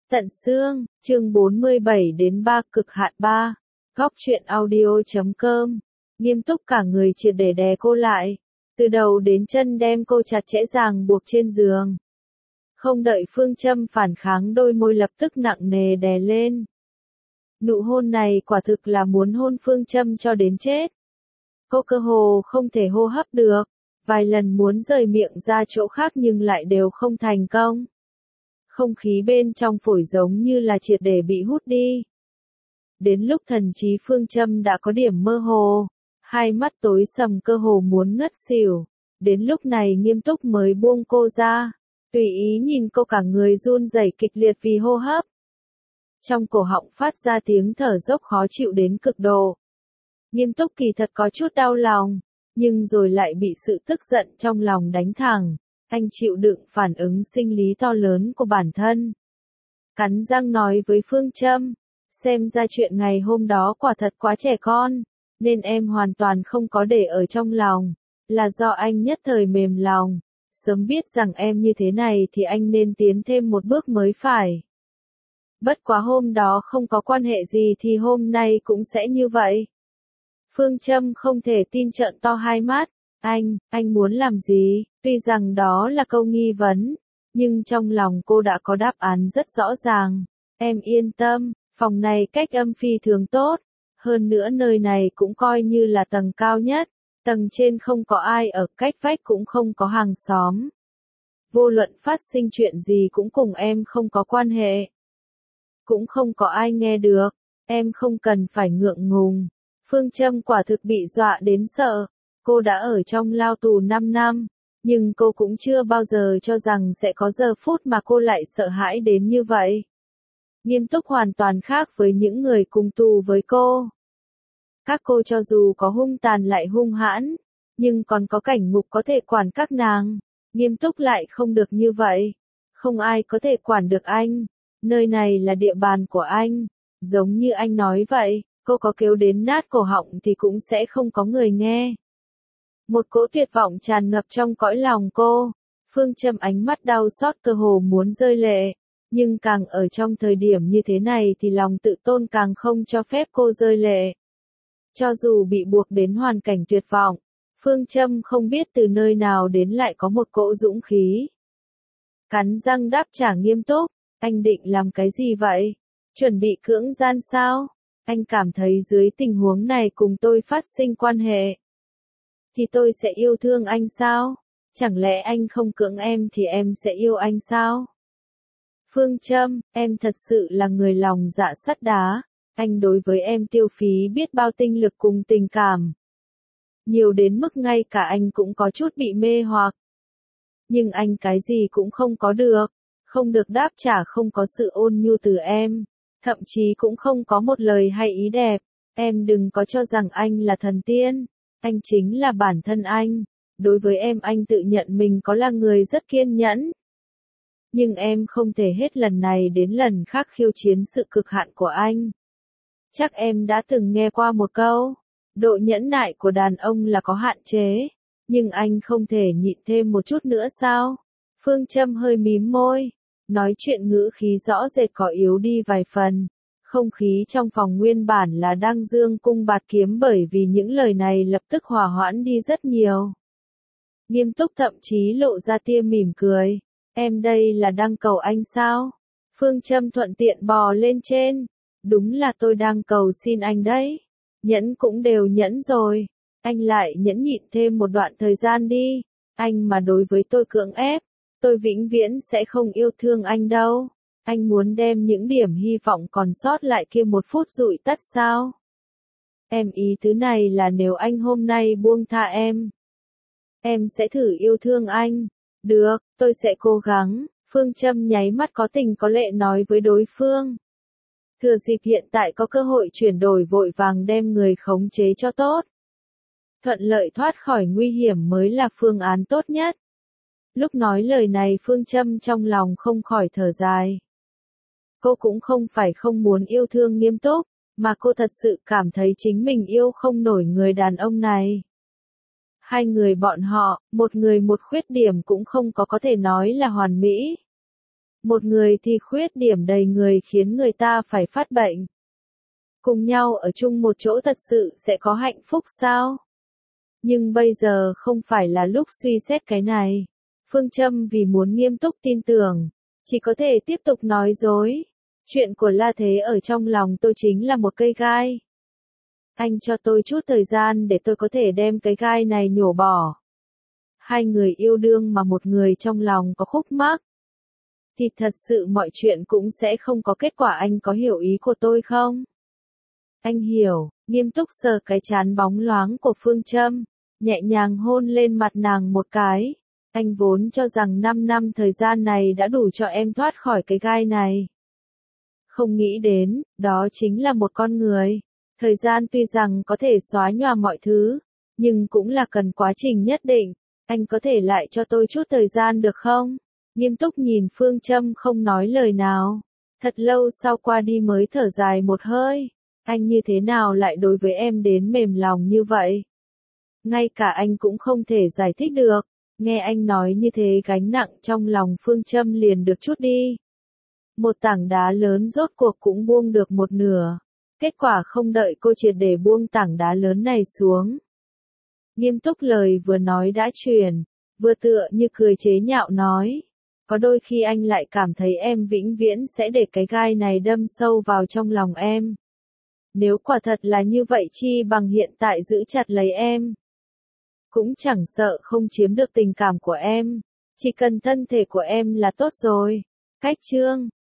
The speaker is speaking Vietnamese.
Tận xương, chương 47 đến 3 cực hạn 3. Góc truyện audio.com. Nghiêm túc cả người triệt để đè cô lại, từ đầu đến chân đem cô chặt chẽ ràng buộc trên giường. Không đợi Phương Châm phản kháng, đôi môi lập tức nặng nề đè lên. Nụ hôn này quả thực là muốn hôn Phương Châm cho đến chết. Cô cơ hồ không thể hô hấp được, vài lần muốn rời miệng ra chỗ khác nhưng lại đều không thành công. Không khí bên trong phổi giống như là triệt để bị hút đi. Đến lúc thần trí Phương Châm đã có điểm mơ hồ, hai mắt tối sầm cơ hồ muốn ngất xỉu. Đến lúc này Nghiêm Túc mới buông cô ra, tùy ý nhìn cô cả người run rẩy kịch liệt vì hô hấp. Trong cổ họng phát ra tiếng thở dốc khó chịu đến cực độ. Nghiêm Túc kỳ thật có chút đau lòng, nhưng rồi lại bị sự tức giận trong lòng đánh thẳng. Anh chịu đựng phản ứng sinh lý to lớn của bản thân. Cắn răng nói với Phương Châm, xem ra chuyện ngày hôm đó quả thật quá trẻ con, nên em hoàn toàn không có để ở trong lòng, là do anh nhất thời mềm lòng, sớm biết rằng em như thế này thì anh nên tiến thêm một bước mới phải. Bất quá hôm đó không có quan hệ gì thì hôm nay cũng sẽ như vậy. Phương Châm không thể tin trợn to hai mắt. Anh muốn làm gì? Tuy rằng đó là câu nghi vấn, nhưng trong lòng cô đã có đáp án rất rõ ràng. Em yên tâm, phòng này cách âm phi thường tốt, hơn nữa nơi này cũng coi như là tầng cao nhất, tầng trên không có ai ở, cách vách cũng không có hàng xóm. Vô luận phát sinh chuyện gì cũng cùng em không có quan hệ. Cũng không có ai nghe được, em không cần phải ngượng ngùng. Phương Châm quả thực bị dọa đến sợ. Cô đã ở trong lao tù 5 năm, nhưng cô cũng chưa bao giờ cho rằng sẽ có giờ phút mà cô lại sợ hãi đến như vậy. Nghiêm Túc hoàn toàn khác với những người cùng tù với cô. Các cô cho dù có hung tàn lại hung hãn, nhưng còn có cảnh ngục có thể quản các nàng. Nghiêm Túc lại không được như vậy. Không ai có thể quản được anh. Nơi này là địa bàn của anh. Giống như anh nói vậy, cô có kêu đến nát cổ họng thì cũng sẽ không có người nghe. Một cỗ tuyệt vọng tràn ngập trong cõi lòng cô. Phương Châm ánh mắt đau xót cơ hồ muốn rơi lệ. Nhưng càng ở trong thời điểm như thế này thì lòng tự tôn càng không cho phép cô rơi lệ. Cho dù bị buộc đến hoàn cảnh tuyệt vọng, Phương Châm không biết từ nơi nào đến lại có một cỗ dũng khí. Cắn răng đáp trả Nghiêm Túc, anh định làm cái gì vậy? Chuẩn bị cưỡng gian sao? Anh cảm thấy dưới tình huống này cùng tôi phát sinh quan hệ thì tôi sẽ yêu thương anh sao? Chẳng lẽ anh không cưỡng em thì em sẽ yêu anh sao? Phương Châm, em thật sự là người lòng dạ sắt đá. Anh đối với em tiêu phí biết bao tinh lực cùng tình cảm. Nhiều đến mức ngay cả anh cũng có chút bị mê hoặc. Nhưng anh cái gì cũng không có được. Không được đáp trả, không có sự ôn nhu từ em. Thậm chí cũng không có một lời hay ý đẹp. Em đừng có cho rằng anh là thần tiên. Anh chính là bản thân anh. Đối với em anh tự nhận mình có là người rất kiên nhẫn. Nhưng em không thể hết lần này đến lần khác khiêu chiến sự cực hạn của anh. Chắc em đã từng nghe qua một câu, độ nhẫn nại của đàn ông là có hạn chế. Nhưng anh không thể nhịn thêm một chút nữa sao? Phương Châm hơi mím môi. Nói chuyện ngữ khí rõ rệt có yếu đi vài phần. Không khí trong phòng nguyên bản là đang dương cung bạt kiếm, bởi vì những lời này lập tức hòa hoãn đi rất nhiều. Nghiêm Túc thậm chí lộ ra tia mỉm cười. Em đây là đang cầu anh sao? Phương Châm thuận tiện bò lên trên. Đúng là tôi đang cầu xin anh đấy. Nhẫn cũng đều nhẫn rồi. Anh lại nhẫn nhịn thêm một đoạn thời gian đi. Anh mà đối với tôi cưỡng ép, tôi vĩnh viễn sẽ không yêu thương anh đâu. Anh muốn đem những điểm hy vọng còn sót lại kia một phút dụi tắt sao? Em ý tứ này là nếu anh hôm nay buông tha em sẽ thử yêu thương anh. Được, tôi sẽ cố gắng. Phương Châm nháy mắt có tình có lệ nói với đối phương. Thừa dịp hiện tại có cơ hội chuyển đổi, vội vàng đem người khống chế cho tốt. Thuận lợi thoát khỏi nguy hiểm mới là phương án tốt nhất. Lúc nói lời này Phương Châm trong lòng không khỏi thở dài. Cô cũng không phải không muốn yêu thương Nghiêm Túc, mà cô thật sự cảm thấy chính mình yêu không nổi người đàn ông này. Hai người bọn họ, một người một khuyết điểm cũng không có thể nói là hoàn mỹ. Một người thì khuyết điểm đầy người khiến người ta phải phát bệnh. Cùng nhau ở chung một chỗ thật sự sẽ có hạnh phúc sao? Nhưng bây giờ không phải là lúc suy xét cái này. Phương Châm vì muốn nghiêm túc tin tưởng, chỉ có thể tiếp tục nói dối. Chuyện của La Thế ở trong lòng tôi chính là một cây gai. Anh cho tôi chút thời gian để tôi có thể đem cái gai này nhổ bỏ. Hai người yêu đương mà một người trong lòng có khúc mắc, thì thật sự mọi chuyện cũng sẽ không có kết quả. Anh có hiểu ý của tôi không? Anh hiểu, nghiêm túc sờ cái trán bóng loáng của Phương Châm, nhẹ nhàng hôn lên mặt nàng một cái. Anh vốn cho rằng 5 năm thời gian này đã đủ cho em thoát khỏi cái gai này. Không nghĩ đến, đó chính là một con người. Thời gian tuy rằng có thể xóa nhòa mọi thứ, nhưng cũng là cần quá trình nhất định. Anh có thể lại cho tôi chút thời gian được không? Nghiêm túc nhìn Phương Châm không nói lời nào. Thật lâu sau qua đi mới thở dài một hơi. Anh như thế nào lại đối với em đến mềm lòng như vậy? Ngay cả anh cũng không thể giải thích được. Nghe anh nói như thế gánh nặng trong lòng Phương Châm liền được trút đi. Một tảng đá lớn rốt cuộc cũng buông được một nửa. Kết quả không đợi cô triệt để buông tảng đá lớn này xuống. Nghiêm túc lời vừa nói đã truyền, vừa tựa như cười chế nhạo nói. Có đôi khi anh lại cảm thấy em vĩnh viễn sẽ để cái gai này đâm sâu vào trong lòng em. Nếu quả thật là như vậy chi bằng hiện tại giữ chặt lấy em. Cũng chẳng sợ không chiếm được tình cảm của em. Chỉ cần thân thể của em là tốt rồi. Cách chương